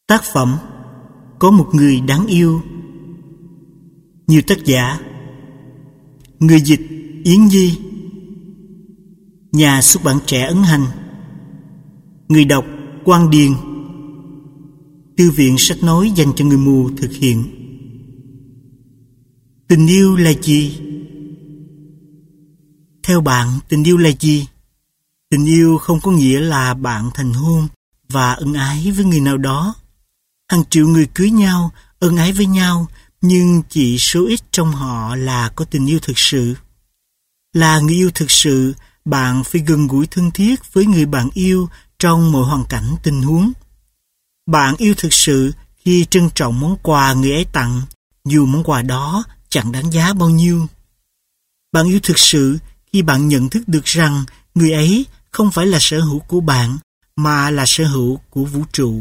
Tác phẩm Có một người đáng yêu. Nhiều tác giả. Người dịch Yến Nhi. Nhà xuất bản Trẻ ấn hành. Người đọc Quang Điền. Thư viện sách nói dành cho người mù thực hiện. Tình yêu là gì? Theo bạn, tình yêu là gì? Tình yêu không có nghĩa là bạn thành hôn và ân ái với người nào đó. Hàng triệu người cưới nhau, ân ái với nhau, nhưng chỉ số ít trong họ là có tình yêu thực sự. Là người yêu thực sự, bạn phải gần gũi thân thiết với người bạn yêu trong mọi hoàn cảnh tình huống. Bạn yêu thực sự khi trân trọng món quà người ấy tặng, dù món quà đó chẳng đáng giá bao nhiêu. Bạn yêu thực sự khi bạn nhận thức được rằng người ấy không phải là sở hữu của bạn, mà là sở hữu của vũ trụ.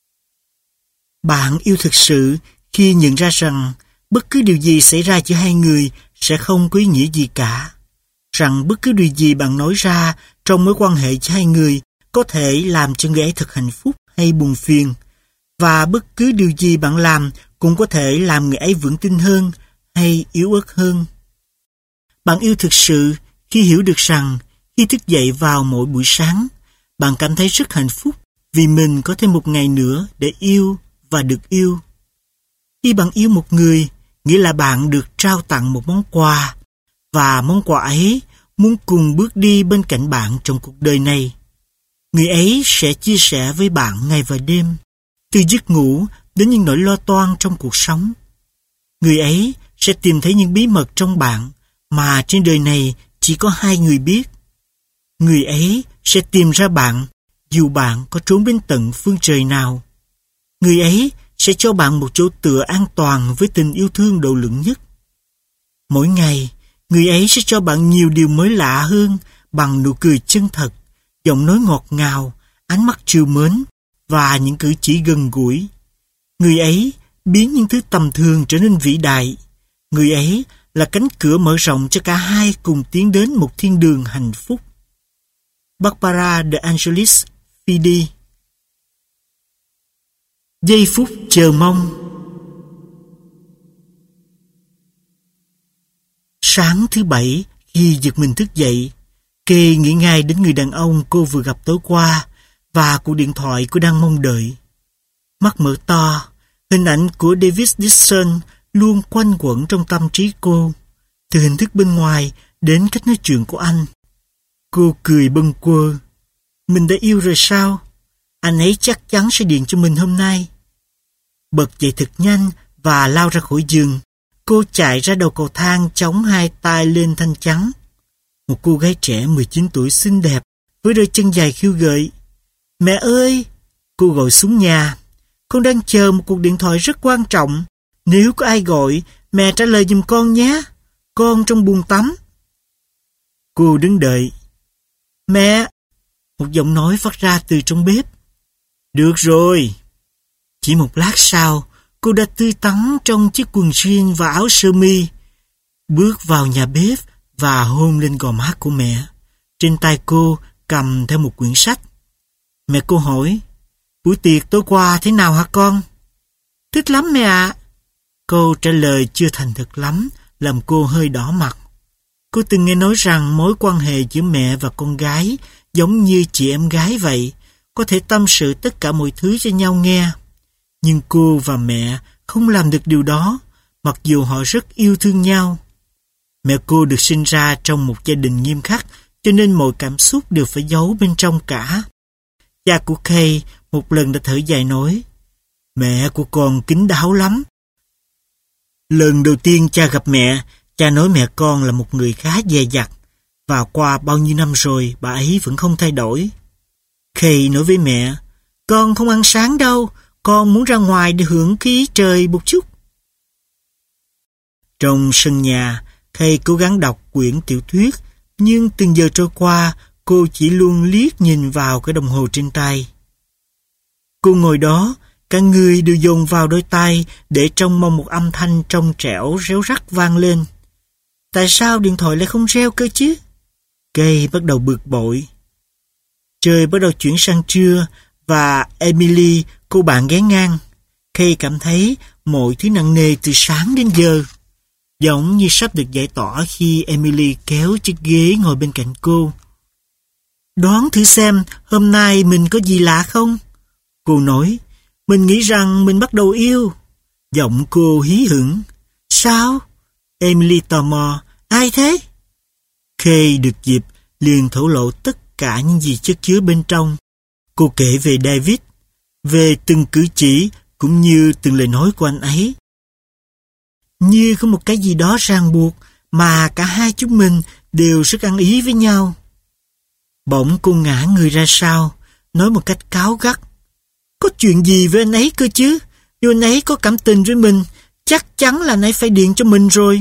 Bạn yêu thực sự khi nhận ra rằng bất cứ điều gì xảy ra giữa hai người sẽ không có ý nghĩa gì cả. Rằng bất cứ điều gì bạn nói ra trong mối quan hệ giữa hai người có thể làm cho người ấy thật hạnh phúc hay buồn phiền. Và bất cứ điều gì bạn làm cũng có thể làm người ấy vững tin hơn hay yếu ớt hơn. Bạn yêu thực sự khi hiểu được rằng khi thức dậy vào mỗi buổi sáng, bạn cảm thấy rất hạnh phúc vì mình có thêm một ngày nữa để yêu và được yêu. Khi bạn yêu một người, nghĩa là bạn được trao tặng một món quà, và món quà ấy muốn cùng bước đi bên cạnh bạn trong cuộc đời này. Người ấy sẽ chia sẻ với bạn ngày và đêm, từ giấc ngủ đến những nỗi lo toan trong cuộc sống. Người ấy sẽ tìm thấy những bí mật trong bạn mà trên đời này chỉ có hai người biết. Người ấy sẽ tìm ra bạn dù bạn có trốn bên tận phương trời nào. Người ấy sẽ cho bạn một chỗ tựa an toàn với tình yêu thương độ lượng nhất. Mỗi ngày, người ấy sẽ cho bạn nhiều điều mới lạ hơn bằng nụ cười chân thật, giọng nói ngọt ngào, ánh mắt trìu mến và những cử chỉ gần gũi. Người ấy biến những thứ tầm thường trở nên vĩ đại. Người ấy là cánh cửa mở rộng cho cả hai cùng tiến đến một thiên đường hạnh phúc. Barbara de Angelis Fidi. Giây phút chờ mong. Sáng thứ Bảy, khi giật mình thức dậy, Kay nghĩ ngay đến người đàn ông cô vừa gặp tối qua và cuộc điện thoại cô đang mong đợi. Mắt mở to, hình ảnh của David Dixon luôn quanh quẩn trong tâm trí cô, từ hình thức bên ngoài đến cách nói chuyện của anh. Cô cười bâng quơ. Mình đã yêu rồi sao? Anh ấy chắc chắn sẽ điện cho mình hôm nay. Bật dậy thật nhanh và lao ra khỏi giường. Cô chạy ra đầu cầu thang chống hai tay lên thanh chắn. Một cô gái trẻ 19 tuổi xinh đẹp với đôi chân dài khiêu gợi. Mẹ ơi! Cô gọi xuống nhà. Con đang chờ một cuộc điện thoại rất quan trọng. Nếu có ai gọi, mẹ trả lời giùm con nhé. Con trong buồng tắm. Cô đứng đợi. Mẹ! Một giọng nói phát ra từ trong bếp. Được rồi. Chỉ một lát sau, cô đã tươi tắn trong chiếc quần jean và áo sơ mi, bước vào nhà bếp và hôn lên gò má của mẹ. Trên tay cô cầm theo một quyển sách. Mẹ cô hỏi, buổi tiệc tối qua thế nào hả con? Thích lắm mẹ ạ. Câu trả lời chưa thành thật lắm, làm cô hơi đỏ mặt. Cô từng nghe nói rằng mối quan hệ giữa mẹ và con gái giống như chị em gái vậy, có thể tâm sự tất cả mọi thứ cho nhau nghe. Nhưng cô và mẹ không làm được điều đó, mặc dù họ rất yêu thương nhau. Mẹ cô được sinh ra trong một gia đình nghiêm khắc, cho nên mọi cảm xúc đều phải giấu bên trong cả. Cha của Kay một lần đã thở dài nói, mẹ của con kín đáo lắm. Lần đầu tiên cha gặp mẹ, cha nói mẹ con là một người khá dè dặt, và qua bao nhiêu năm rồi bà ấy vẫn không thay đổi. Kay nói với mẹ, con không ăn sáng đâu, con muốn ra ngoài để hưởng khí trời một chút. Trong sân nhà, Kay cố gắng đọc quyển tiểu thuyết, nhưng từng giờ trôi qua, cô chỉ luôn liếc nhìn vào cái đồng hồ trên tay. Cô ngồi đó, cả người đều dồn vào đôi tay để trông mong một âm thanh trong trẻo réo rắt vang lên. Tại sao điện thoại lại không reo cơ chứ? Kay bắt đầu bực bội. Trời bắt đầu chuyển sang trưa và Emily Cô bạn ghé ngang. Kay cảm thấy mọi thứ nặng nề từ sáng đến giờ, giống như sắp được giải tỏa khi Emily kéo chiếc ghế ngồi bên cạnh cô. Đoán thử xem hôm nay mình có gì lạ không? Cô nói, mình nghĩ rằng mình bắt đầu yêu. Giọng cô hí hửng. Sao? Emily tò mò. Ai thế? Kay được dịp liền thổ lộ tất cả những gì chất chứa bên trong. Cô kể về David, về từng cử chỉ cũng như từng lời nói của anh ấy. Như có một cái gì đó ràng buộc mà cả hai chúng mình đều rất ăn ý với nhau. Bỗng cô ngã người ra sau, nói một cách cáu gắt. Có chuyện gì với anh ấy cơ chứ? Nếu anh ấy có cảm tình với mình, chắc chắn là anh ấy phải điện cho mình rồi.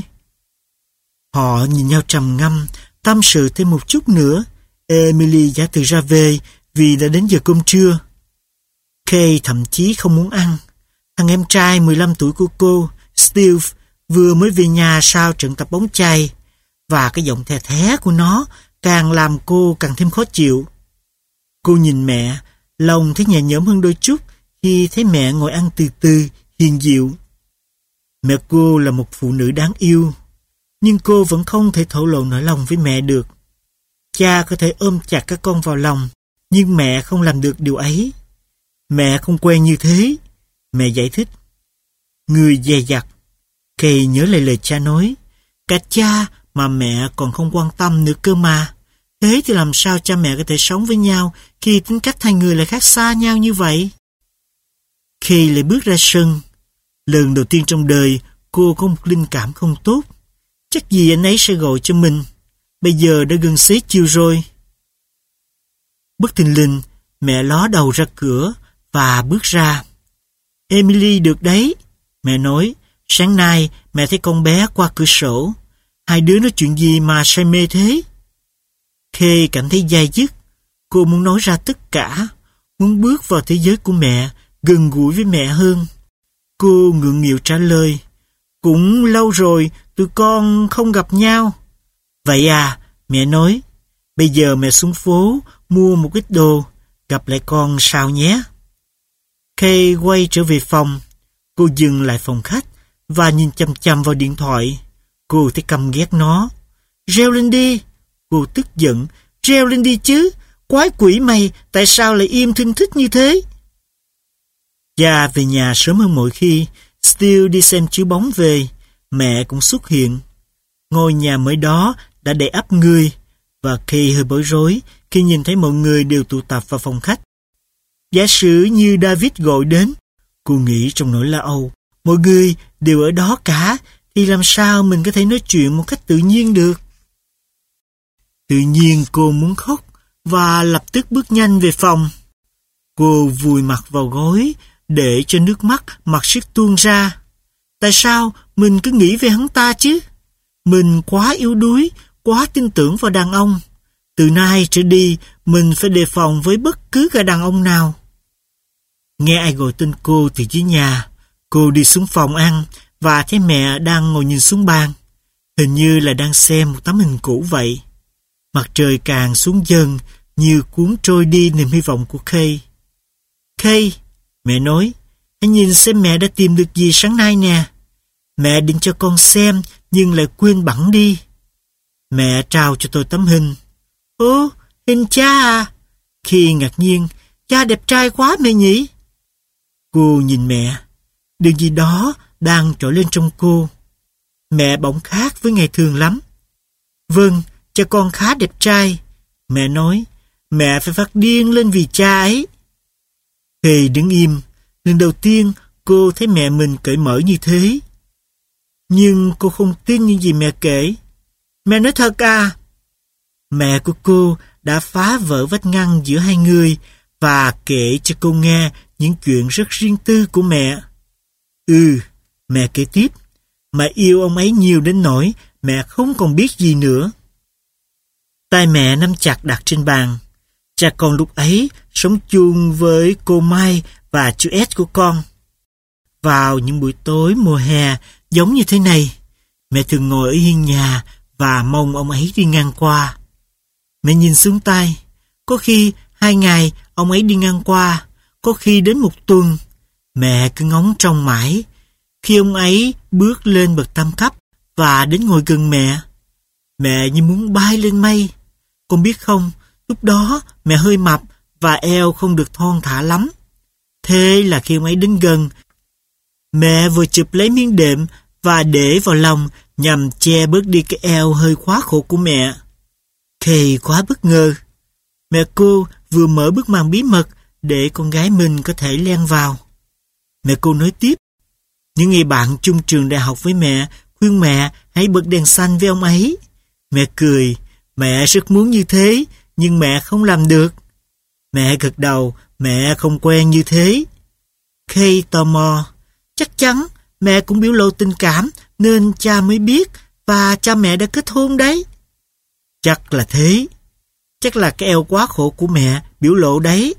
Họ nhìn nhau trầm ngâm, tâm sự thêm một chút nữa. Emily giả từ ra về vì đã đến giờ cơm trưa. Kay thậm chí không muốn ăn. Thằng em trai 15 tuổi của cô, Steve, vừa mới về nhà sau trận tập bóng chày, và cái giọng thè thé của nó càng làm cô càng thêm khó chịu. Cô nhìn mẹ, lòng thấy nhẹ nhõm hơn đôi chút khi thấy mẹ ngồi ăn từ từ, hiền dịu. Mẹ cô là một phụ nữ đáng yêu, nhưng cô vẫn không thể thổ lộ nỗi lòng với mẹ được. Cha có thể ôm chặt các con vào lòng, nhưng mẹ không làm được điều ấy. Mẹ không quen như thế. Mẹ giải thích. Người dè dặt. Kay nhớ lại lời cha nói. Cả cha mà mẹ còn không quan tâm nữa cơ mà. Thế thì làm sao cha mẹ có thể sống với nhau khi tính cách hai người lại khác xa nhau như vậy? Kay lại bước ra sân. Lần đầu tiên trong đời cô có một linh cảm không tốt. Chắc gì anh ấy sẽ gọi cho mình. Bây giờ đã gần xế chiều rồi. Bất thình lình, mẹ ló đầu ra cửa và bước ra. Emily được đấy, mẹ nói. Sáng nay mẹ thấy con bé qua cửa sổ. Hai đứa nói chuyện gì mà say mê thế? Kay cảm thấy dai dứt. Cô muốn nói ra tất cả, muốn bước vào thế giới của mẹ, gần gũi với mẹ hơn. Cô ngượng nghịu trả lời. Cũng lâu rồi tụi con không gặp nhau. Vậy à, mẹ nói. Bây giờ mẹ xuống phố mua một ít đồ, gặp lại con sau nhé. Kay quay trở về phòng. Cô dừng lại phòng khách và nhìn chằm chằm vào điện thoại. Cô thấy căm ghét nó. Reo lên đi. Cô tức giận. Reo lên đi chứ. Quái quỷ mày, tại sao lại im thinh thích như thế? Cha về nhà sớm hơn mọi khi. Steele đi xem chiếu bóng về. Mẹ cũng xuất hiện. Ngôi nhà mới đó đã đầy ắp người, và Kay hơi bối rối khi nhìn thấy mọi người đều tụ tập vào phòng khách. Giả sử như David gọi đến, cô nghĩ trong nỗi lo âu, mọi người đều ở đó cả, thì làm sao mình có thể nói chuyện một cách tự nhiên được? Tự nhiên cô muốn khóc và lập tức bước nhanh về phòng. Cô vùi mặt vào gối để cho nước mắt mặc sức tuôn ra. Tại sao mình cứ nghĩ về hắn ta chứ? Mình quá yếu đuối, quá tin tưởng vào đàn ông. Từ nay trở đi, mình phải đề phòng với bất cứ gã đàn ông nào. Nghe ai gọi tên cô từ dưới nhà, cô đi xuống phòng ăn và thấy mẹ đang ngồi nhìn xuống bàn. Hình như là đang xem một tấm hình cũ vậy. Mặt trời càng xuống dần, như cuốn trôi đi niềm hy vọng của Kay. Kay, mẹ nói, hãy nhìn xem mẹ đã tìm được gì sáng nay nè. Mẹ định cho con xem, nhưng lại quên bẵng đi. Mẹ trao cho tôi tấm hình. Ồ, hình cha à? Khi ngạc nhiên, cha đẹp trai quá mẹ nhỉ? Cô nhìn mẹ. Điều gì đó đang trỗi lên trong cô. Mẹ bỗng khác với ngày thường lắm. Vâng, cha con khá đẹp trai. Mẹ nói, mẹ phải phát điên lên vì cha ấy. Kay đứng im. Lần đầu tiên cô thấy mẹ mình cởi mở như thế. Nhưng cô không tin những gì mẹ kể. Mẹ nói thật à? Mẹ của cô đã phá vỡ vách ngăn giữa hai người và kể cho cô nghe những chuyện rất riêng tư của mẹ. Mẹ kể tiếp, mẹ yêu ông ấy nhiều đến nỗi mẹ không còn biết gì nữa. Tay mẹ nắm chặt đặt trên bàn. Cha con lúc ấy sống chung với cô Mai và chú Ed của con. Vào những buổi tối mùa hè giống như thế này, mẹ thường ngồi ở hiên nhà và mong ông ấy đi ngang qua. Mẹ nhìn xuống tay. Có khi 2 ngày ông ấy đi ngang qua, có khi đến 1 tuần. Mẹ cứ ngóng trông mãi. Khi ông ấy bước lên bậc tam cấp và đến ngồi gần mẹ như muốn bay lên mây. Con biết không, lúc đó mẹ hơi mập và eo không được thon thả lắm. Thế là khi ông ấy đến gần, mẹ vừa chụp lấy miếng đệm và để vào lòng nhằm che bớt đi cái eo hơi quá khổ của mẹ. Kay quá bất ngờ. Mẹ cô vừa mở bức màn bí mật để con gái mình có thể len vào. Mẹ cô nói tiếp, những người bạn chung trường đại học với mẹ khuyên mẹ hãy bật đèn xanh với ông ấy. Mẹ cười, mẹ rất muốn như thế, nhưng mẹ không làm được. Mẹ gật đầu, mẹ không quen như thế. Kay tò mò, chắc chắn mẹ cũng biểu lộ tình cảm nên cha mới biết và cha mẹ đã kết hôn đấy. Chắc là thế. Chắc là cái eo quá khổ của mẹ biểu lộ đấy.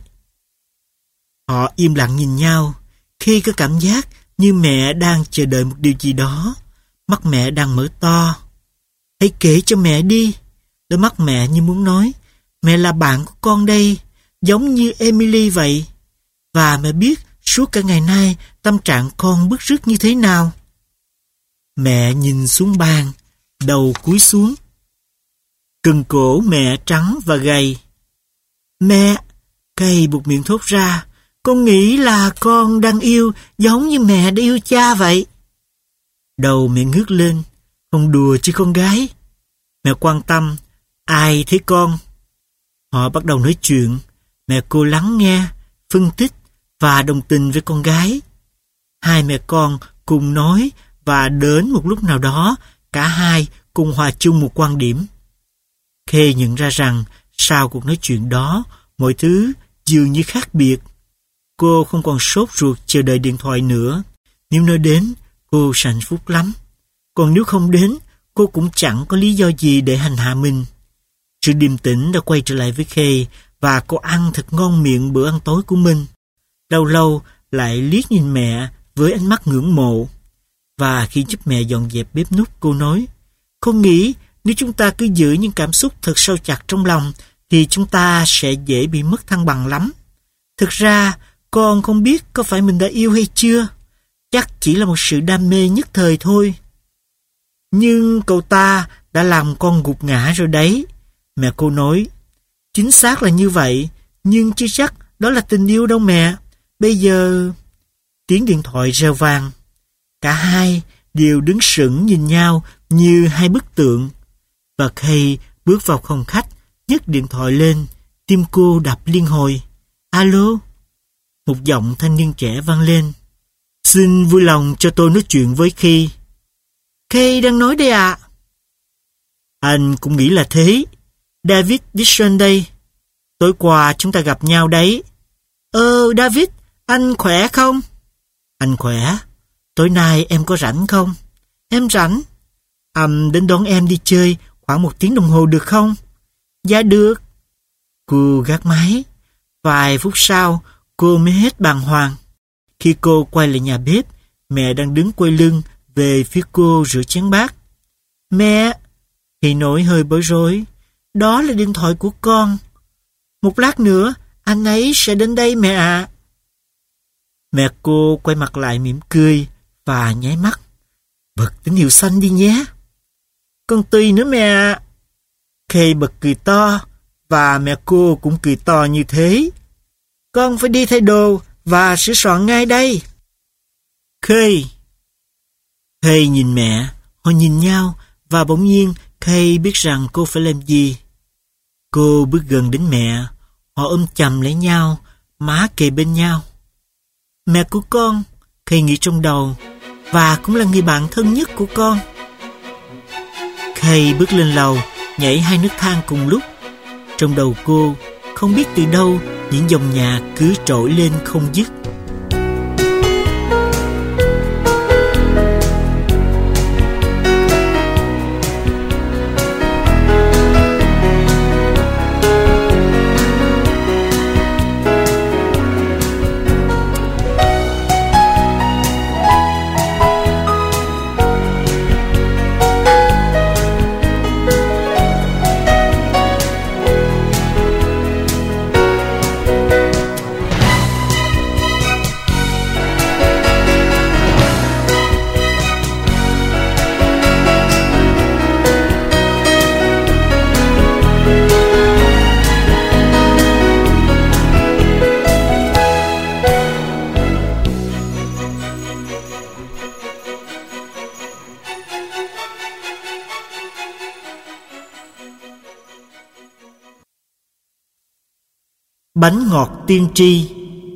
Họ im lặng nhìn nhau. Khi có cảm giác như mẹ đang chờ đợi một điều gì đó. Mắt mẹ đang mở to. Hãy kể cho mẹ đi. Đôi mắt mẹ như muốn nói, mẹ là bạn của con đây, giống như Emily vậy. Và mẹ biết suốt cả ngày nay tâm trạng con bứt rứt như thế nào. Mẹ nhìn xuống bàn, đầu cúi xuống. Cần cổ mẹ trắng và gầy. Mẹ, Kay buột miệng thốt ra, con nghĩ là con đang yêu giống như mẹ đã yêu cha vậy. Đầu mẹ ngước lên, không đùa chứ con gái. Mẹ quan tâm, ai thế con? Họ bắt đầu nói chuyện, mẹ cô lắng nghe, phân tích và đồng tình với con gái. Hai mẹ con cùng nói và đến một lúc nào đó, cả hai cùng hòa chung một quan điểm. Kay nhận ra rằng sau cuộc nói chuyện đó, mọi thứ dường như khác biệt. Cô không còn sốt ruột chờ đợi điện thoại nữa. Nếu nó đến, cô sẽ hạnh phúc lắm. Còn nếu không đến, cô cũng chẳng có lý do gì để hành hạ mình. Sự điềm tĩnh đã quay trở lại với Kay và cô ăn thật ngon miệng bữa ăn tối của mình. Lâu lâu lại liếc nhìn mẹ với ánh mắt ngưỡng mộ. Và khi giúp mẹ dọn dẹp bếp núc, cô nói, con nghĩ nếu chúng ta cứ giữ những cảm xúc thật sâu chặt trong lòng thì chúng ta sẽ dễ bị mất thăng bằng lắm. Thực ra, con không biết có phải mình đã yêu hay chưa. Chắc chỉ là một sự đam mê nhất thời thôi. Nhưng cậu ta đã làm con gục ngã rồi đấy. Mẹ cô nói, chính xác là như vậy, nhưng chưa chắc đó là tình yêu đâu mẹ. Bây giờ... Tiếng điện thoại reo vang. Cả hai đều đứng sững nhìn nhau như hai bức tượng. Và Kay bước vào phòng khách, nhấc điện thoại lên, tim cô đập liên hồi. Alo? Một giọng thanh niên trẻ vang lên. Xin vui lòng cho tôi nói chuyện với Kay. Kay đang nói đây ạ. Anh cũng nghĩ là thế. David Dixon đây. Tối qua chúng ta gặp nhau đấy. David, anh khỏe không? Anh khỏe. Tối nay em có rảnh không? Em rảnh. Đến đón em đi chơi khoảng 1 tiếng đồng hồ được không? Dạ được. Cô gác máy. Vài phút sau, cô mới hết bàng hoàng. Khi cô quay lại nhà bếp, mẹ đang đứng quay lưng về phía cô rửa chén bát. Mẹ, thì nỗi hơi bối rối. Đó là điện thoại của con. Một lát nữa, anh ấy sẽ đến đây mẹ ạ. Mẹ cô quay mặt lại mỉm cười và nháy mắt. Bật tín hiệu xanh đi nhé. Con tùy nữa mẹ ạ. Kay bật cười to và mẹ cô cũng cười to như thế. Con phải đi thay đồ và sửa soạn ngay đây. Kay nhìn mẹ. Họ nhìn nhau và bỗng nhiên Kay biết rằng cô phải làm gì. Cô bước gần đến mẹ. Họ ôm chầm lấy nhau, má kề bên nhau. Mẹ của con, Kay nghĩ trong đầu, và cũng là người bạn thân nhất của con. Kay bước lên lầu, nhảy 2 nấc thang cùng lúc. Trong đầu cô, không biết từ đâu, những dòng nhạc cứ trỗi lên không dứt. Bánh ngọt tiên tri.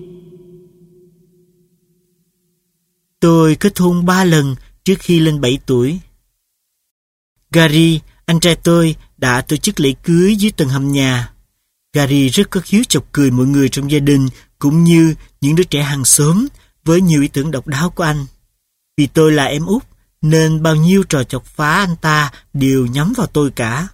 Tôi kết hôn 3 lần trước khi lên 7 tuổi. Gary, anh trai tôi, đã tổ chức lễ cưới dưới tầng hầm nhà. Gary rất có khiếu chọc cười mọi người trong gia đình cũng như những đứa trẻ hàng xóm với nhiều ý tưởng độc đáo của anh. Vì tôi là em út nên bao nhiêu trò chọc phá anh ta đều nhắm vào tôi cả.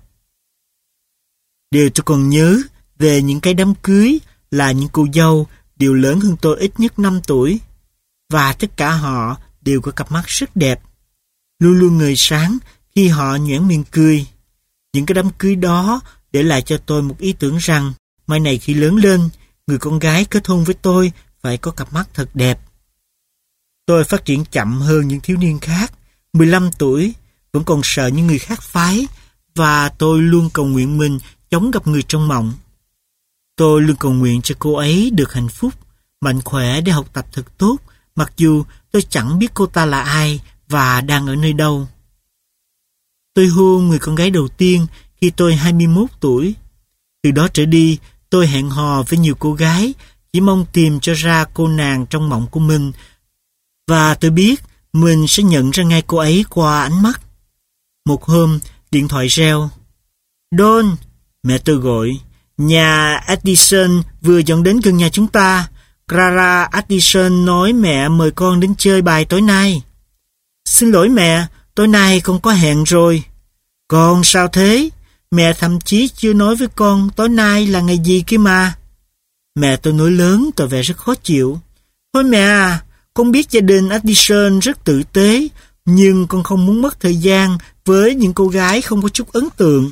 Điều tôi còn nhớ về những cái đám cưới là những cô dâu đều lớn hơn tôi ít nhất 5 tuổi. Và tất cả họ đều có cặp mắt rất đẹp, luôn luôn ngời sáng khi họ nhoẻn miệng cười. Những cái đám cưới đó để lại cho tôi một ý tưởng rằng mai này khi lớn lên, người con gái kết hôn với tôi phải có cặp mắt thật đẹp. Tôi phát triển chậm hơn những thiếu niên khác, 15 tuổi, vẫn còn sợ những người khác phái, và tôi luôn cầu nguyện mình chống gặp người trong mộng. Tôi luôn cầu nguyện cho cô ấy được hạnh phúc, mạnh khỏe để học tập thật tốt, mặc dù tôi chẳng biết cô ta là ai và đang ở nơi đâu. Tôi hôn người con gái đầu tiên khi tôi 21 tuổi. Từ đó trở đi, tôi hẹn hò với nhiều cô gái, chỉ mong tìm cho ra cô nàng trong mộng của mình. Và tôi biết mình sẽ nhận ra ngay cô ấy qua ánh mắt. Một hôm, điện thoại reo. Don, mẹ tôi gọi. Nhà Addison vừa dọn đến gần nhà chúng ta. Clara Addison nói mẹ mời con đến chơi bài tối nay. Xin lỗi mẹ, tối nay con có hẹn rồi. Con sao thế? Mẹ thậm chí chưa nói với con tối nay là ngày gì kia mà. Mẹ tôi nói lớn tỏ vẻ rất khó chịu. Thôi mẹ à, con biết gia đình Addison rất tử tế, nhưng con không muốn mất thời gian với những cô gái không có chút ấn tượng.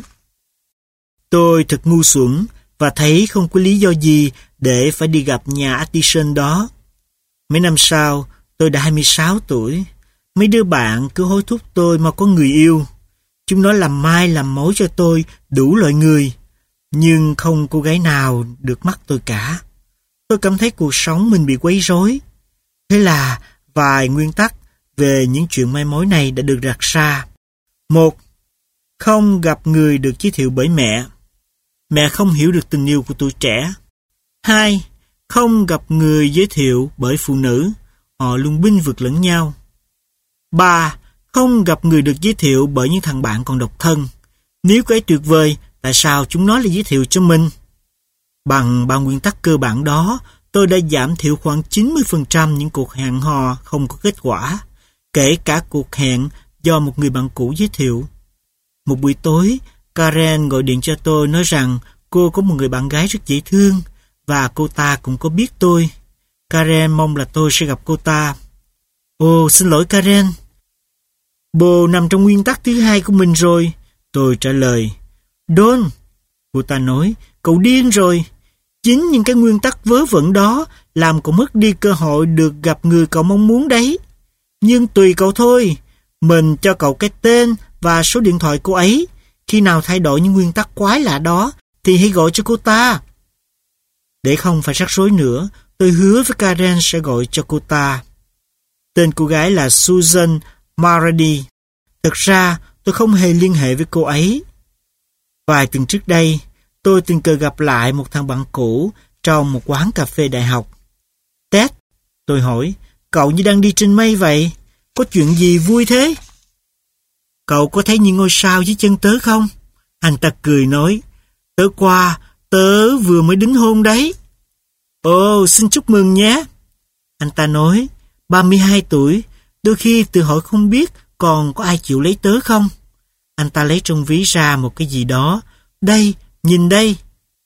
Tôi thật ngu xuẩn và thấy không có lý do gì để phải đi gặp nhà Addison đó. Mấy năm sau, tôi đã 26 tuổi. Mấy đứa bạn cứ hối thúc tôi mà có người yêu. Chúng nó làm mai làm mối cho tôi đủ loại người, nhưng không cô gái nào được mắt tôi cả. Tôi cảm thấy cuộc sống mình bị quấy rối. Thế là vài nguyên tắc về những chuyện mai mối này đã được đặt ra. 1. Không gặp người được giới thiệu bởi mẹ. Mẹ không hiểu được tình yêu của tuổi trẻ. 2. Không gặp người giới thiệu bởi phụ nữ. Họ luôn bênh vực lẫn nhau. 3. Không gặp người được giới thiệu bởi những thằng bạn còn độc thân. Nếu cô ấy tuyệt vời, tại sao chúng nó lại giới thiệu cho mình? Bằng ba nguyên tắc cơ bản đó, tôi đã giảm thiểu khoảng 90% những cuộc hẹn hò không có kết quả, kể cả cuộc hẹn do một người bạn cũ giới thiệu. Một buổi tối, Karen gọi điện cho tôi nói rằng cô có một người bạn gái rất dễ thương và cô ta cũng có biết tôi. Karen mong là tôi sẽ gặp cô ta. Ồ, xin lỗi Karen. Bồ nằm trong nguyên tắc thứ 2 của mình rồi. Tôi trả lời. Don, cô ta nói, cậu điên rồi. Chính những cái nguyên tắc vớ vẩn đó làm cậu mất đi cơ hội được gặp người cậu mong muốn đấy. Nhưng tùy cậu thôi. Mình cho cậu cái tên và số điện thoại cô ấy. Khi nào thay đổi những nguyên tắc quái lạ đó thì hãy gọi cho cô ta. Để không phải rắc rối nữa, tôi hứa với Karen sẽ gọi cho cô ta. Tên cô gái là Susan Marady. Thực ra tôi không hề liên hệ với cô ấy. Vài tuần trước đây, tôi tình cờ gặp lại một thằng bạn cũ trong một quán cà phê đại học. Ted, tôi hỏi, cậu như đang đi trên mây vậy? Có chuyện gì vui thế? Cậu có thấy những ngôi sao dưới chân tớ không? Anh ta cười nói, tối qua tớ vừa mới đính hôn đấy. Ồ, xin chúc mừng nhé. Anh ta nói, 32 tuổi, đôi khi tự hỏi không biết còn có ai chịu lấy tớ không. Anh ta lấy trong ví ra một cái gì đó. Đây, nhìn đây.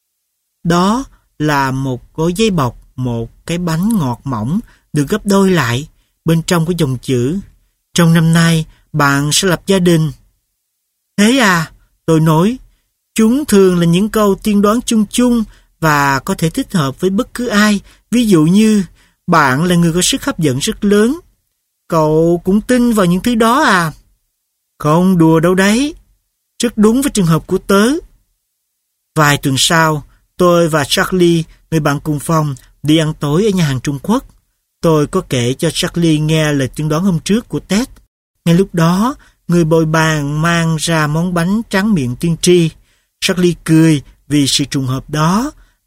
Đó là một gói giấy bọc, một cái bánh ngọt mỏng được gấp đôi lại. Bên trong có dòng chữ, trong năm nay bạn sẽ lập gia đình. Thế à, tôi nói, chúng thường là những câu tiên đoán chung chung và có thể thích hợp với bất cứ ai. Ví dụ như, bạn là người có sức hấp dẫn rất lớn. Cậu cũng tin vào những thứ đó à? Không đùa đâu đấy. Rất đúng với trường hợp của tớ. Vài tuần sau, tôi và Charlie, người bạn cùng phòng, đi ăn tối ở nhà hàng Trung Quốc. Tôi có kể cho Charlie nghe lời tiên đoán hôm trước của Ted. Ngay lúc đó, người bồi bàn mang ra món bánh tráng miệng tiên tri. Charlie cười vì sự trùng hợp đó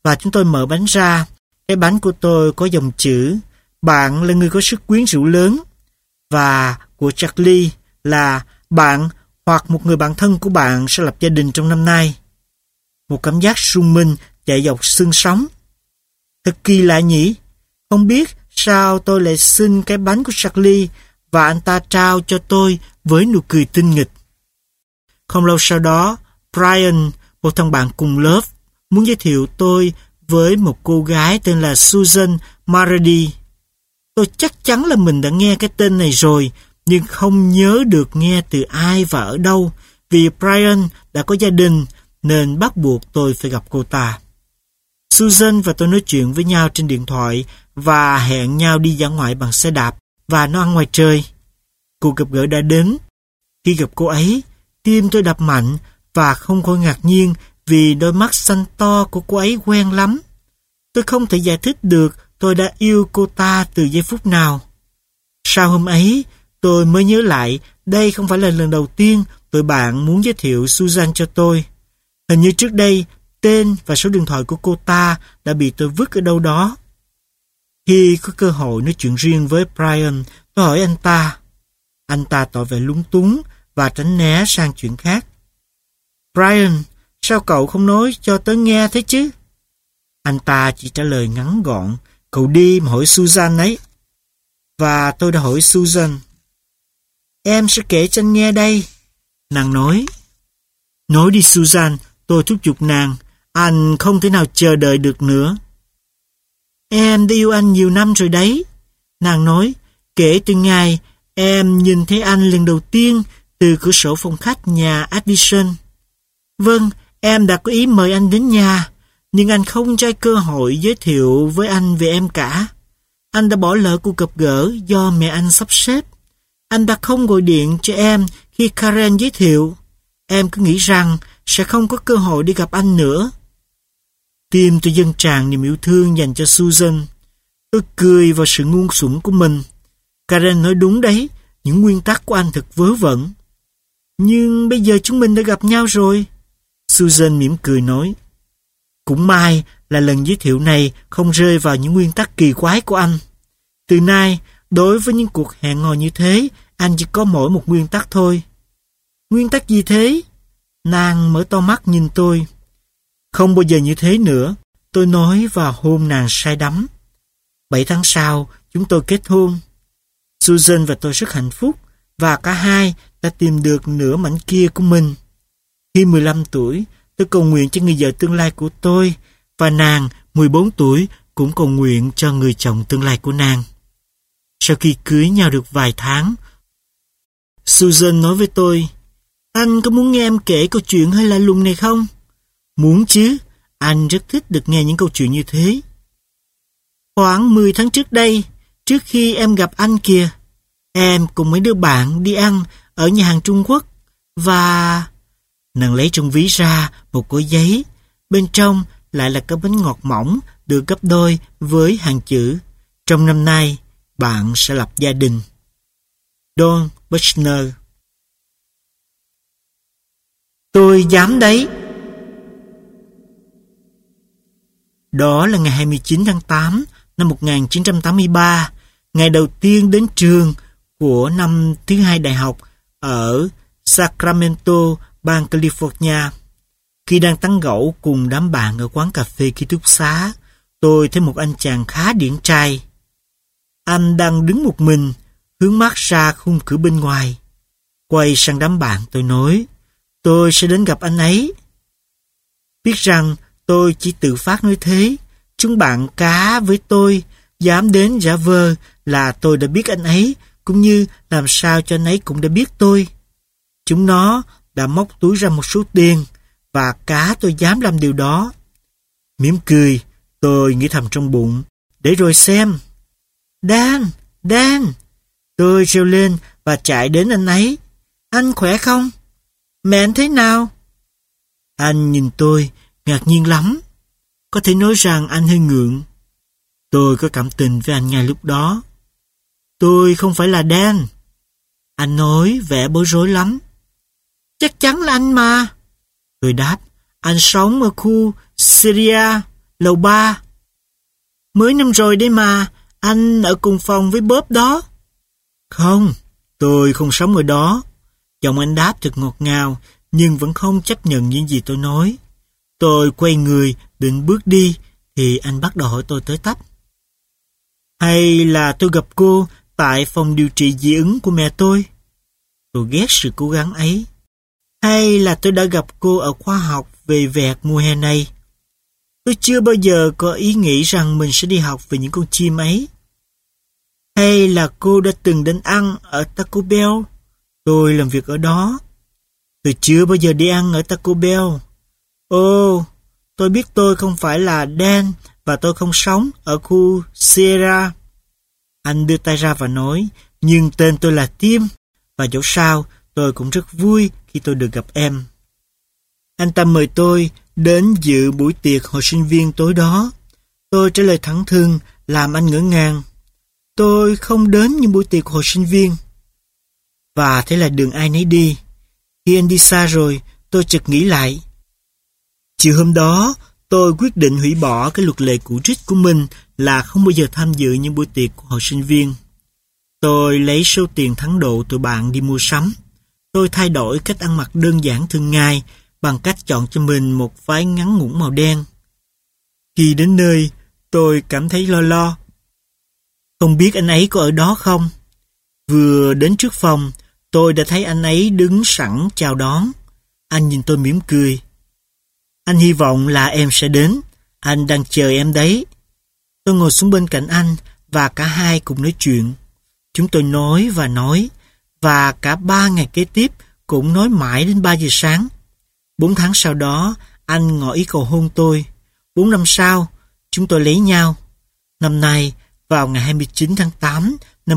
và chúng tôi mở bánh ra. Cái bánh của tôi có dòng chữ: bạn là người có sức quyến rũ lớn. Và của Charlie là: bạn hoặc một người bạn thân của bạn sẽ lập gia đình trong năm nay. Một cảm giác rung minh chạy dọc xương sống. Thật kỳ lạ nhỉ? Không biết sao tôi lại xin cái bánh của Charlie và anh ta trao cho tôi với nụ cười tinh nghịch. Không lâu sau đó, Brian, một thằng bạn cùng lớp, muốn giới thiệu tôi với một cô gái tên là Susan Marady. Tôi chắc chắn là mình đã nghe cái tên này rồi, nhưng không nhớ được nghe từ ai và ở đâu, vì Brian đã có gia đình nên bắt buộc tôi phải gặp cô ta. Susan và tôi nói chuyện với nhau trên điện thoại và hẹn nhau đi dã ngoại bằng xe đạp và nó ăn ngoài trời. Cuộc gặp gỡ đã đến. Khi gặp cô ấy, tim tôi đập mạnh và không khỏi ngạc nhiên vì đôi mắt xanh to của cô ấy quen lắm. Tôi không thể giải thích được tôi đã yêu cô ta từ giây phút nào. Sau hôm ấy, tôi mới nhớ lại đây không phải là lần đầu tiên tụi bạn muốn giới thiệu Susan cho tôi. Hình như trước đây, tên và số điện thoại của cô ta đã bị tôi vứt ở đâu đó. Khi có cơ hội nói chuyện riêng với Brian, tôi hỏi anh ta. Anh ta tỏ vẻ lúng túng và tránh né sang chuyện khác. Brian, sao cậu không nói cho tớ nghe thế chứ? Anh ta chỉ trả lời ngắn gọn, cậu đi mà hỏi Susan ấy. Và tôi đã hỏi Susan. Em sẽ kể cho anh nghe đây. Nàng nói. Nói đi Susan, tôi thúc giục nàng. Anh không thể nào chờ đợi được nữa. Em đã yêu anh nhiều năm rồi đấy. Nàng nói, kể từ ngày em nhìn thấy anh lần đầu tiên từ cửa sổ phòng khách nhà Addison. Vâng, em đã có ý mời anh đến nhà, nhưng anh không cho cơ hội giới thiệu với anh về em cả. Anh đã bỏ lỡ cuộc gặp gỡ do mẹ anh sắp xếp. Anh đã không gọi điện cho em khi Karen giới thiệu. Em cứ nghĩ rằng sẽ không có cơ hội đi gặp anh nữa. Tim tôi dâng tràn niềm yêu thương dành cho Susan. Tôi cười vào sự ngu xuẩn của mình. Karen nói đúng đấy, những nguyên tắc của anh thật vớ vẩn. Nhưng bây giờ chúng mình đã gặp nhau rồi. Susan mỉm cười nói. Cũng may là lần giới thiệu này không rơi vào những nguyên tắc kỳ quái của anh. Từ nay, đối với những cuộc hẹn hò như thế, anh chỉ có mỗi một nguyên tắc thôi. Nguyên tắc gì thế? Nàng mở to mắt nhìn tôi. Không bao giờ như thế nữa, tôi nói và hôn nàng say đắm. 7 tháng sau, chúng tôi kết hôn. Susan và tôi rất hạnh phúc và cả hai đã tìm được nửa mảnh kia của mình. Khi 15 tuổi, tôi cầu nguyện cho người vợ tương lai của tôi và nàng 14 tuổi cũng cầu nguyện cho người chồng tương lai của nàng. Sau khi cưới nhau được vài tháng, Susan nói với tôi, anh có muốn nghe em kể câu chuyện hơi lạ lùng này không? Muốn chứ, anh rất thích được nghe những câu chuyện như thế. Khoảng 10 tháng trước đây, trước khi em gặp anh kìa, em cùng mấy đứa bạn đi ăn ở nhà hàng Trung Quốc và... Nàng lấy trong ví ra một gói giấy, bên trong lại là cái bánh ngọt mỏng được gấp đôi với hàng chữ trong năm nay bạn sẽ lập gia đình. Don Buchner. Tôi dám đấy. Đó là ngày 29 tháng 8 năm 1983, ngày đầu tiên đến trường của năm thứ hai đại học ở Sacramento, bang California. Khi đang tán gẫu cùng đám bạn ở quán cà phê ký túc xá, tôi thấy một anh chàng khá điển trai. Anh đang đứng một mình, hướng mắt ra khung cửa bên ngoài. Quay sang đám bạn tôi nói, tôi sẽ đến gặp anh ấy. Biết rằng tôi chỉ tự phát nói thế, chúng bạn cá với tôi, dám đến giả vờ là tôi đã biết anh ấy, cũng như làm sao cho anh ấy cũng đã biết tôi. Chúng nó đã móc túi ra một số tiền, và cá tôi dám làm điều đó. Mỉm cười, tôi nghĩ thầm trong bụng, để rồi xem. Dan! Tôi reo lên và chạy đến anh ấy. Anh khỏe không? Mẹ anh thế nào? Anh nhìn tôi, ngạc nhiên lắm. Có thể nói rằng anh hơi ngượng. Tôi có cảm tình với anh ngay lúc đó. Tôi không phải là Dan. Anh nói vẻ bối rối lắm. Chắc chắn là anh mà. Tôi đáp, anh sống ở khu Syria, lầu 3. Mới năm rồi đấy mà, anh ở cùng phòng với Bob đó. Không, tôi không sống ở đó. Giọng anh đáp thật ngọt ngào, nhưng vẫn không chấp nhận những gì tôi nói. Tôi quay người, định bước đi, thì anh bắt đầu hỏi tôi tới tấp. Hay là tôi gặp cô tại phòng điều trị dị ứng của mẹ tôi? Tôi ghét sự cố gắng ấy. Hay là tôi đã gặp cô ở khóa học về vẹt mùa hè này? Tôi chưa bao giờ có ý nghĩ rằng mình sẽ đi học về những con chim ấy. Hay là cô đã từng đến ăn ở Taco Bell? Tôi làm việc ở đó. Tôi chưa bao giờ đi ăn ở Taco Bell. Ồ, tôi biết tôi không phải là Dan và tôi không sống ở khu Sierra. Anh đưa tay ra và nói, nhưng tên tôi là Tim, và dẫu sao tôi cũng rất vui khi tôi được gặp em. Anh ta mời tôi đến dự buổi tiệc hồi sinh viên tối đó. Tôi trả lời thẳng thừng, làm anh ngỡ ngàng. Tôi không đến những buổi tiệc hồi sinh viên. Và thế là đường ai nấy đi. Khi anh đi xa rồi, tôi chợt nghĩ lại. Chiều hôm đó, tôi quyết định hủy bỏ cái luật lệ cũ rích của mình là không bao giờ tham dự những buổi tiệc của hồi sinh viên. Tôi lấy số tiền thắng độ từ bạn đi mua sắm. Tôi thay đổi cách ăn mặc đơn giản thường ngày bằng cách chọn cho mình một váy ngắn ngủn màu đen. Khi đến nơi, tôi cảm thấy lo lo. Không biết anh ấy có ở đó không? Vừa đến trước phòng, tôi đã thấy anh ấy đứng sẵn chào đón. Anh nhìn tôi mỉm cười. Anh hy vọng là em sẽ đến. Anh đang chờ em đấy. Tôi ngồi xuống bên cạnh anh và cả hai cùng nói chuyện. Chúng tôi nói và cả 3 ngày kế tiếp cũng nói mãi đến 3 giờ sáng. 4 tháng sau đó, anh ngỏ ý cầu hôn tôi. 4 năm sau, chúng tôi lấy nhau. Năm nay, vào ngày 29 tháng 8 năm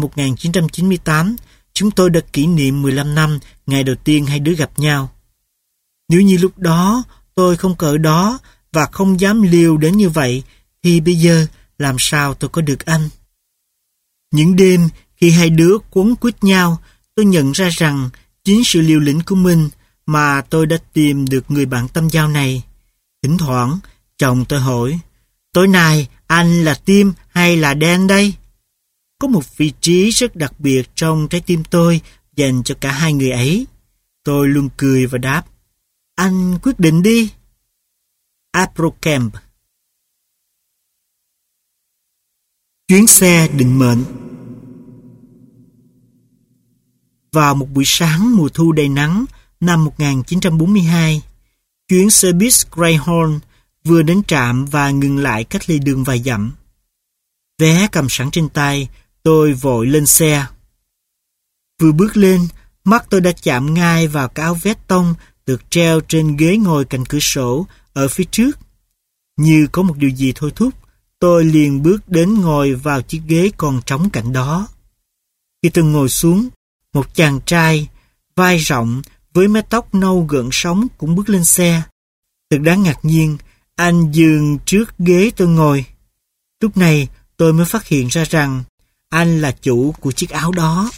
1998, chúng tôi đã kỷ niệm 15 năm ngày đầu tiên hai đứa gặp nhau. Nếu như lúc đó tôi không có ở đó và không dám liều đến như vậy, thì bây giờ làm sao tôi có được anh? Những đêm khi hai đứa quấn quýt nhau, tôi nhận ra rằng chính sự liều lĩnh của mình mà tôi đã tìm được người bạn tâm giao này. Thỉnh thoảng, chồng tôi hỏi, tối nay anh là Tim hay là Dan đây? Có một vị trí rất đặc biệt trong trái tim tôi dành cho cả hai người ấy. Tôi luôn cười và đáp, anh quyết định đi. April Camp. Chuyến xe định mệnh. Vào một buổi sáng mùa thu đầy nắng năm 1942, chuyến xe buýt Greyhound vừa đến trạm và ngừng lại cách lề đường vài dặm. Vé cầm sẵn trên tay, tôi vội lên xe. Vừa bước lên, mắt tôi đã chạm ngay vào cái áo vest tông được treo trên ghế ngồi cạnh cửa sổ ở phía trước. Như có một điều gì thôi thúc, tôi liền bước đến ngồi vào chiếc ghế còn trống cạnh đó. Khi tôi ngồi xuống, một chàng trai, vai rộng, với mái tóc nâu gợn sóng cũng bước lên xe. Thật đáng ngạc nhiên, anh dừng trước ghế tôi ngồi. Lúc này tôi mới phát hiện ra rằng anh là chủ của chiếc áo đó.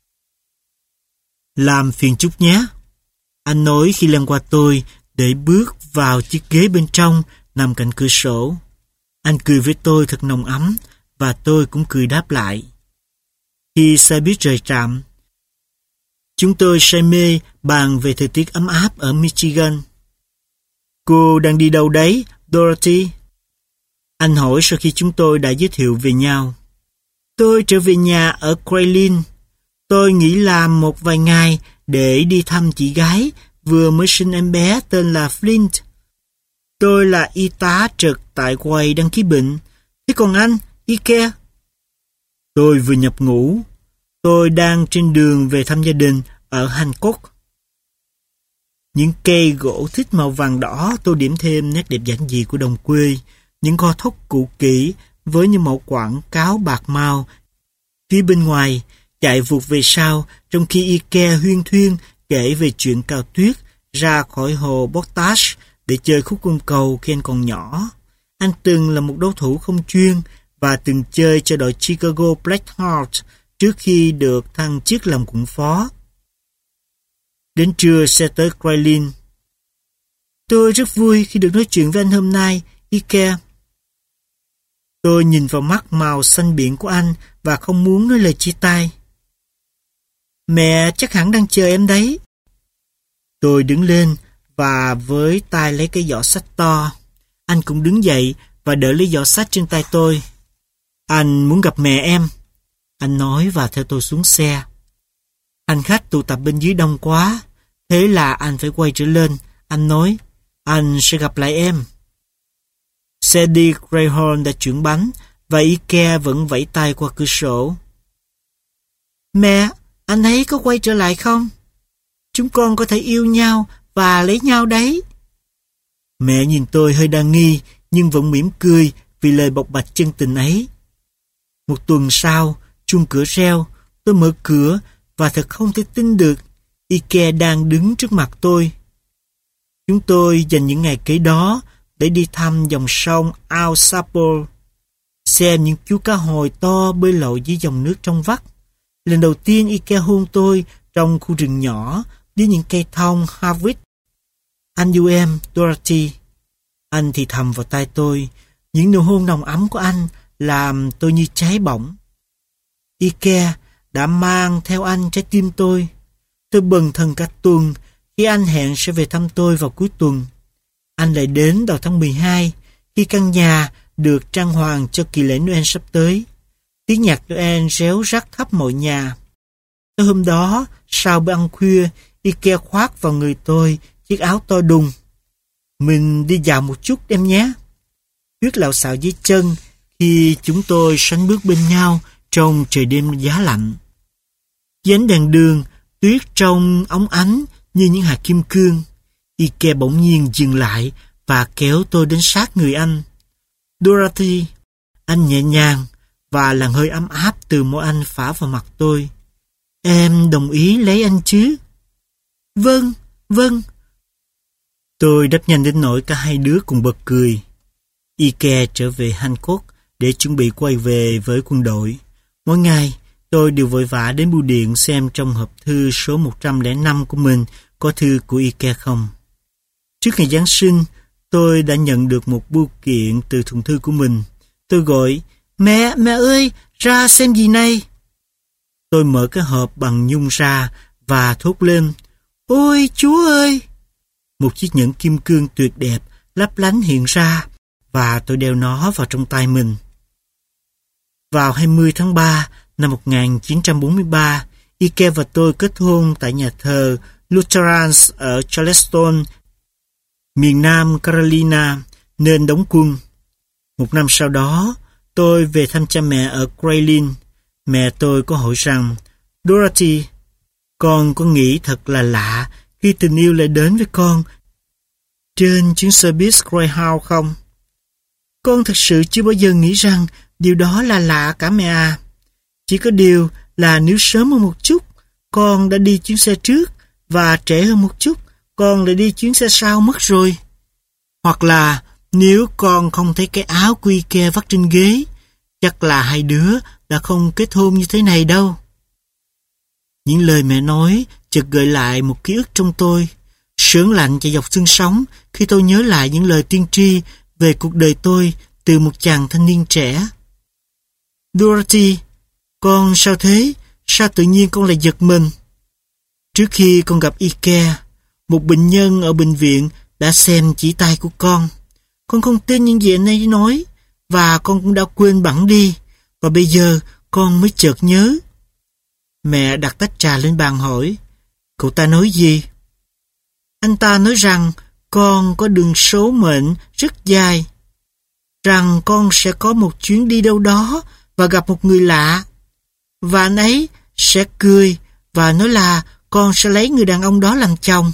Làm phiền chút nhé. Anh nói khi lần qua tôi để bước vào chiếc ghế bên trong nằm cạnh cửa sổ. Anh cười với tôi thật nồng ấm và tôi cũng cười đáp lại. Khi xe buýt rời trạm, chúng tôi say mê bàn về thời tiết ấm áp ở Michigan. Cô đang đi đâu đấy, Dorothy? Anh hỏi sau khi chúng tôi đã giới thiệu về nhau. Tôi trở về nhà ở Crayline. Tôi nghĩ làm một vài ngày để đi thăm chị gái vừa mới sinh em bé tên là Flint. Tôi là y tá trực tại quầy đăng ký bệnh. Thế còn anh, Ike? Tôi vừa nhập ngũ. Tôi đang trên đường về thăm gia đình ở Hancock. Những cây gỗ thích màu vàng đỏ tô điểm thêm nét đẹp giản dị của đồng quê. Những kho thóc cũ kỹ với những mẫu quảng cáo bạc màu. Phía bên ngoài, chạy vụt về sau, trong khi Ike huyên thuyên kể về chuyện cào tuyết ra khỏi hồ Potash để chơi khúc cung cầu khi anh còn nhỏ. Anh từng là một đấu thủ không chuyên và từng chơi cho đội Chicago Blackhawks trước khi được thăng chức làm quận phó. Đến trưa xe tới Crayline. Tôi rất vui khi được nói chuyện với anh hôm nay, Ike. Tôi nhìn vào mắt màu xanh biển của anh và không muốn nói lời chia tay. Mẹ chắc hẳn đang chờ em đấy. Tôi đứng lên và với tay lấy cái giỏ sách to. Anh cũng đứng dậy và đỡ lấy giỏ sách trên tay tôi. Anh muốn gặp mẹ em, anh nói và theo tôi xuống xe. Hành khách tụ tập bên dưới đông quá, thế là anh phải quay trở lên. Anh nói, anh sẽ gặp lại em. Xe đi Greyhound đã chuyển bánh và Ike vẫn vẫy tay qua cửa sổ. Mẹ, anh ấy có quay trở lại không? Chúng con có thể yêu nhau và lấy nhau đấy. Mẹ nhìn tôi hơi đa nghi nhưng vẫn mỉm cười vì lời bộc bạch chân tình ấy. Một tuần sau, chuông cửa reo, tôi mở cửa và thật không thể tin được Ike đang đứng trước mặt tôi. Chúng tôi dành những ngày kế đó để đi thăm dòng sông Ao Sapo, xem những chú cá hồi to bơi lội dưới dòng nước trong vắt. Lần đầu tiên Ike hôn tôi trong khu rừng nhỏ với những cây thông Harvard. Anh yêu em, Dorothy. Anh thì thầm vào tai tôi. Những nụ hôn nồng ấm của anh làm tôi như cháy bỏng. Ike đã mang theo anh trái tim tôi. Tôi bần thần cả tuần khi anh hẹn sẽ về thăm tôi vào cuối tuần. Anh lại đến đầu tháng 12 khi căn nhà được trang hoàng cho kỳ lễ Noel sắp tới. Tiếng nhạc Noel réo rắt khắp mọi nhà. Tới hôm đó, sau bữa ăn khuya, Ike khoác vào người tôi chiếc áo to đùng. Mình đi dạo một chút em nhé. Tuyết lạo xạo dưới chân khi chúng tôi sánh bước bên nhau trong trời đêm giá lạnh. Dưới ánh đèn đường, tuyết trông óng ánh như những hạt kim cương. Ike bỗng nhiên dừng lại và kéo tôi đến sát người anh. Dorothy, anh nhẹ nhàng và làn hơi ấm áp từ môi anh phả vào mặt tôi. Em đồng ý lấy anh chứ? Vâng, vâng. Tôi đáp nhanh đến nỗi cả hai đứa cùng bật cười. Ike trở về Hancock để chuẩn bị quay về với quân đội. Mỗi ngày, tôi đều vội vã đến bưu điện xem trong hộp thư số 105 của mình có thư của Ike không. Trước ngày Giáng sinh, tôi đã nhận được một bưu kiện từ thùng thư của mình. Tôi gọi, mẹ ơi, ra xem gì này. Tôi mở cái hộp bằng nhung ra và thốt lên, ôi Chúa ơi! Một chiếc nhẫn kim cương tuyệt đẹp lấp lánh hiện ra và tôi đeo nó vào trong tay mình. Vào 20 tháng 3 năm 1943, Ike và tôi kết hôn tại nhà thờ Lutherans ở Charleston, miền Nam Carolina, nên đóng quân. Một năm sau đó, tôi về thăm cha mẹ ở Grayling. Mẹ tôi có hỏi rằng, Dorothy, con có nghĩ thật là lạ khi tình yêu lại đến với con trên chuyến xe buýt Greyhound không? Con thật sự chưa bao giờ nghĩ rằng điều đó là lạ cả mẹ à. Chỉ có điều là nếu sớm hơn một chút, con đã đi chuyến xe trước, và trễ hơn một chút, con lại đi chuyến xe sau mất rồi. Hoặc là nếu con không thấy cái áo của Ike vắt trên ghế, chắc là hai đứa đã không kết hôn như thế này đâu. Những lời mẹ nói chợt gợi lại một ký ức trong tôi. Sướng lạnh chạy dọc xương sống khi tôi nhớ lại những lời tiên tri về cuộc đời tôi từ một chàng thanh niên trẻ. Dorothy, con sao thế? Sao tự nhiên con lại giật mình? Trước khi con gặp Ike, một bệnh nhân ở bệnh viện đã xem chỉ tay của con. Con không tin những gì anh ấy nói, và con cũng đã quên bẵng đi, và bây giờ con mới chợt nhớ. Mẹ đặt tách trà lên bàn hỏi, cậu ta nói gì? Anh ta nói rằng con có đường số mệnh rất dài, rằng con sẽ có một chuyến đi đâu đó và gặp một người lạ, và anh ấy sẽ cười và nói là con sẽ lấy người đàn ông đó làm chồng.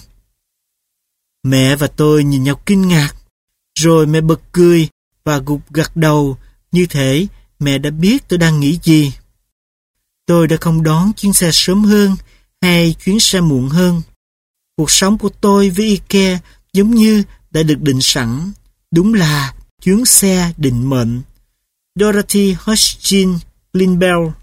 Mẹ và tôi nhìn nhau kinh ngạc, rồi mẹ bật cười và gục gật đầu, như thể mẹ đã biết tôi đang nghĩ gì. Tôi đã không đón chuyến xe sớm hơn hay chuyến xe muộn hơn. Cuộc sống của tôi với Ike giống như đã được định sẵn, đúng là chuyến xe định mệnh. Dorothy Hodgkin Lindell.